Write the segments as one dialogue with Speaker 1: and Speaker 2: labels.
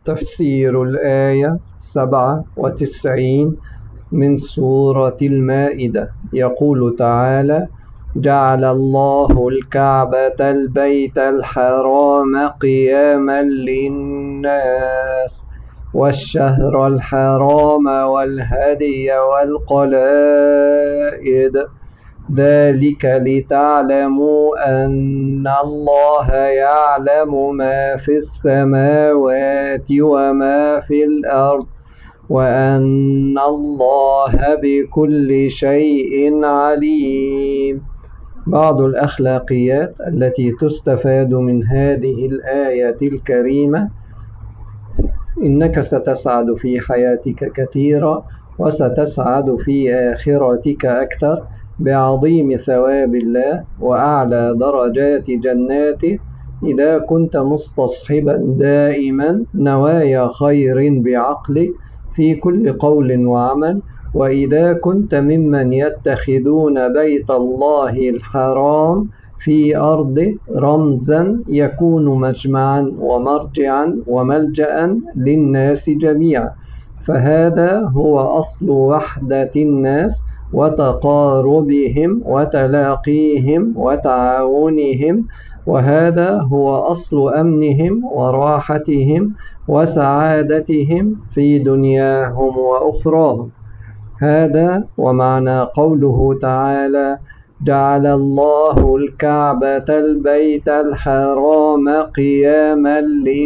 Speaker 1: تفسير الآية 97 من سورة المائدة. يقول تعالى: جعل الله الكعبة البيت الحرام قياما للناس والشهر الحرام والهدي والقلائد ذلك لتعلموا أن الله يعلم ما في السماوات وما في الأرض وأن الله بكل شيء عليم. بعض الأخلاقيات التي تستفاد من هذه الآية الكريمة: إنك ستسعد في حياتك كثيرا وستسعد في آخرتك أكثر بعظيم ثواب الله وأعلى درجات جناته إذا كنت مستصحبا دائما نوايا خير بعقلك في كل قول وعمل، وإذا كنت ممن يتخذون بيت الله الحرام في أرضه رمزا يكون مجمعا ومرجعا وملجأ للناس جميعا، فهذا هو أصل وحدة الناس وتقاربهم وتلاقيهم وتعاونهم، وهذا هو أصل أمنهم وراحتهم وسعادتهم في دنياهم وأخراهم. هذا ومعنى قوله تعالى: جعل الله الكعبة البيت الحرام قياما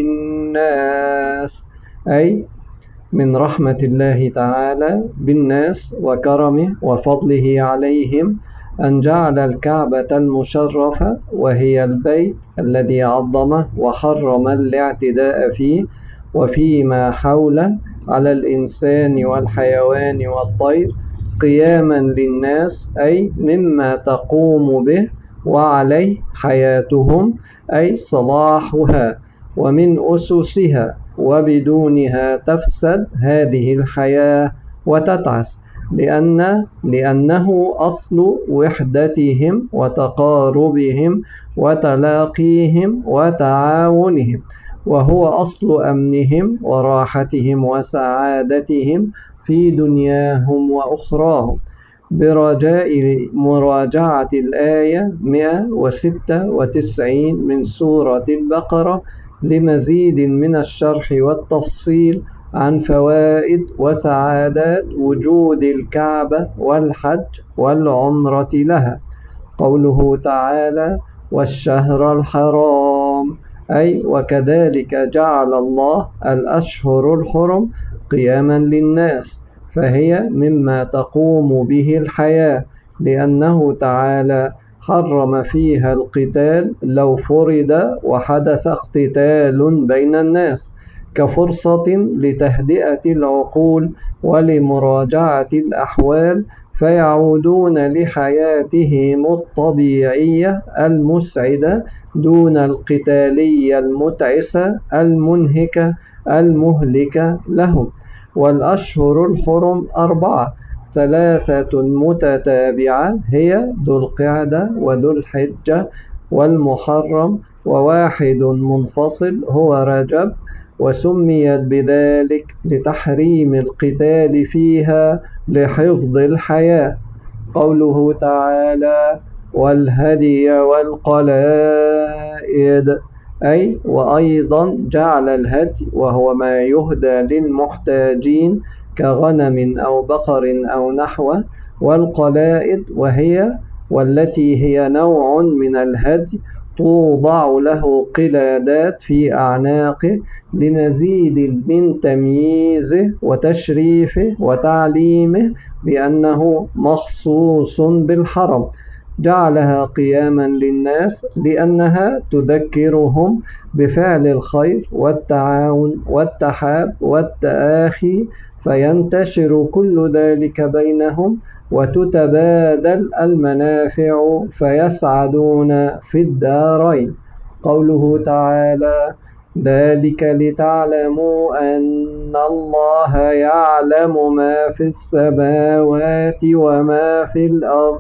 Speaker 1: للناس، أي من رحمة الله تعالى بالناس وكرمه وفضله عليهم أن جعل الكعبة المشرفة وهي البيت الذي عظمه وحرم الاعتداء فيه وفيما حوله على الإنسان والحيوان والطير قياما للناس، أي مما تقوم به وعليه حياتهم، أي صلاحها ومن أسسها، وبدونها تفسد هذه الحياة وتتعس، لأنه أصل وحدتهم وتقاربهم وتلاقيهم وتعاونهم، وهو أصل أمنهم وراحتهم وسعادتهم في دنياهم وأخراهم. برجاء مراجعة الآية 196 من سورة البقرة لمزيد من الشرح والتفصيل عن فوائد وسعادات وجود الكعبة والحج والعمرة لها. قوله تعالى: والشهر الحرام، أي وكذلك جعل الله الأشهر الحرم قياما للناس، فهي مما تقوم به الحياة، لأنه تعالى حرم فيها القتال لو فرض وحدث اقتتال بين الناس كفرصة لتهدئة العقول ولمراجعة الأحوال، فيعودون لحياتهم الطبيعية المسعدة دون القتالية المتعسة المنهكة المهلكة لهم. والأشهر الحرم 4، 3 متتابعة هي ذو القعدة وذو الحجة والمحرم، وواحد منفصل هو رجب، وسميت بذلك لتحريم القتال فيها لحفظ الحياة. قوله تعالى: والهدي والقلائد، أي وأيضا جعل الهدي وهو ما يهدى للمحتاجين كغنم أو بقر أو نحوه، والقلائد والتي هي نوع من الهدي توضع له قلادات في أعناقه لمزيد من تمييزه وتشريفه وتعليمه بأنه مخصوص بالحرم. جعلها قياما للناس لأنها تذكرهم بفعل الخير والتعاون والتحاب والتآخي، فينتشر كل ذلك بينهم وتتبادل المنافع فيسعدون في الدارين. قوله تعالى: ذلك لتعلموا أن الله يعلم ما في السماوات وما في الأرض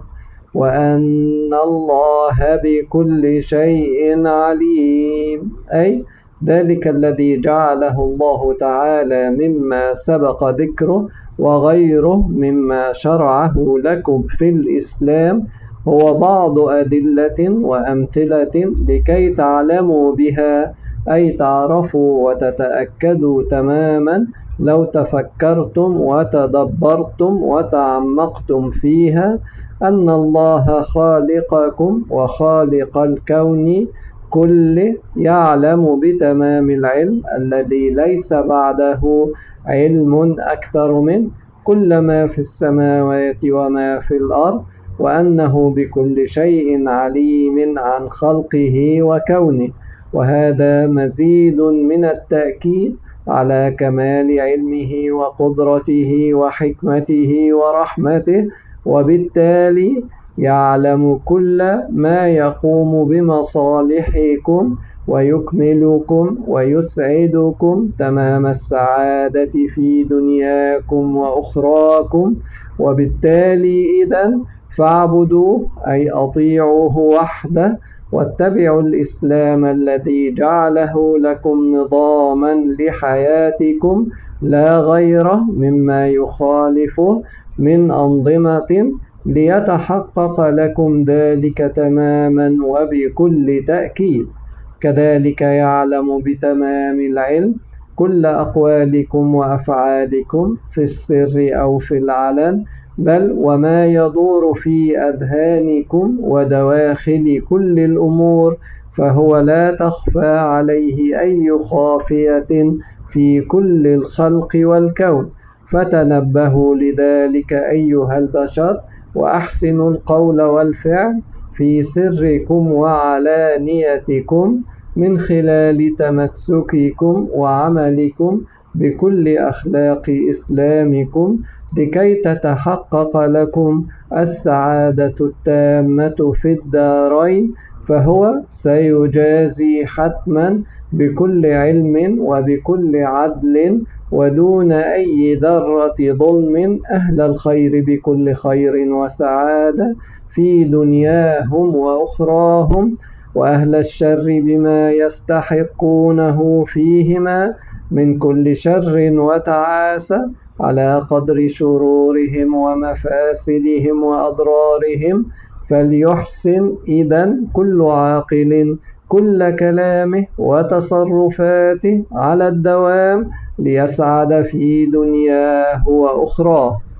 Speaker 1: وأن الله بكل شيء عليم، أي ذلك الذي جعله الله تعالى مما سبق ذكره وغيره مما شرعه لكم في الإسلام هو بعض أدلة وأمثلة لكي تعلموا بها، أي تعرفوا وتتأكدوا تماما لو تفكرتم وتدبرتم وتعمقتم فيها أن الله خالقكم وخالق الكون كله يعلم بتمام العلم الذي ليس بعده علم أكثر منه كل ما في السماوات وما في الأرض، وأنه بكل شيء عليم عن خلقه وكونه. وهذا مزيد من التأكيد على كمال علمه وقدرته وحكمته ورحمته، وبالتالي يعلم كل ما يقوم بمصالحكم ويكملكم ويسعدكم تمام السعادة في دنياكم وأخراكم. وبالتالي إذن فاعبدوه أي أطيعوه وحده، واتبعوا الإسلام الذي جعله لكم نظاما لحياتكم لا غير مما يخالفه من أنظمة، ليتحقق لكم ذلك تماما وبكل تأكيد. كذلك يعلم بتمام العلم كل أقوالكم وأفعالكم في السر أو في العلن، بل وما يدور في أذهانكم ودواخل كل الأمور، فهو لا تخفى عليه أي خافية في كل الخلق والكون. فتنبهوا لذلك أيها البشر، وأحسنوا القول والفعل في سركم وعلانيتكم من خلال تمسككم وعملكم بكل أخلاق إسلامكم، لكي تتحقق لكم السعادة التامة في الدارين. فهو سيجازي حتما بكل علم وبكل عدل ودون أي ذرة ظلم أهل الخير بكل خير وسعادة في دنياهم وأخراهم، وأهل الشر بما يستحقونه فيهما من كل شر وتعاسة على قدر شرورهم ومفاسدهم وأضرارهم. فليحسن إذن كل عاقل كل كلامه وتصرفاته على الدوام ليسعد في دنياه وأخراه.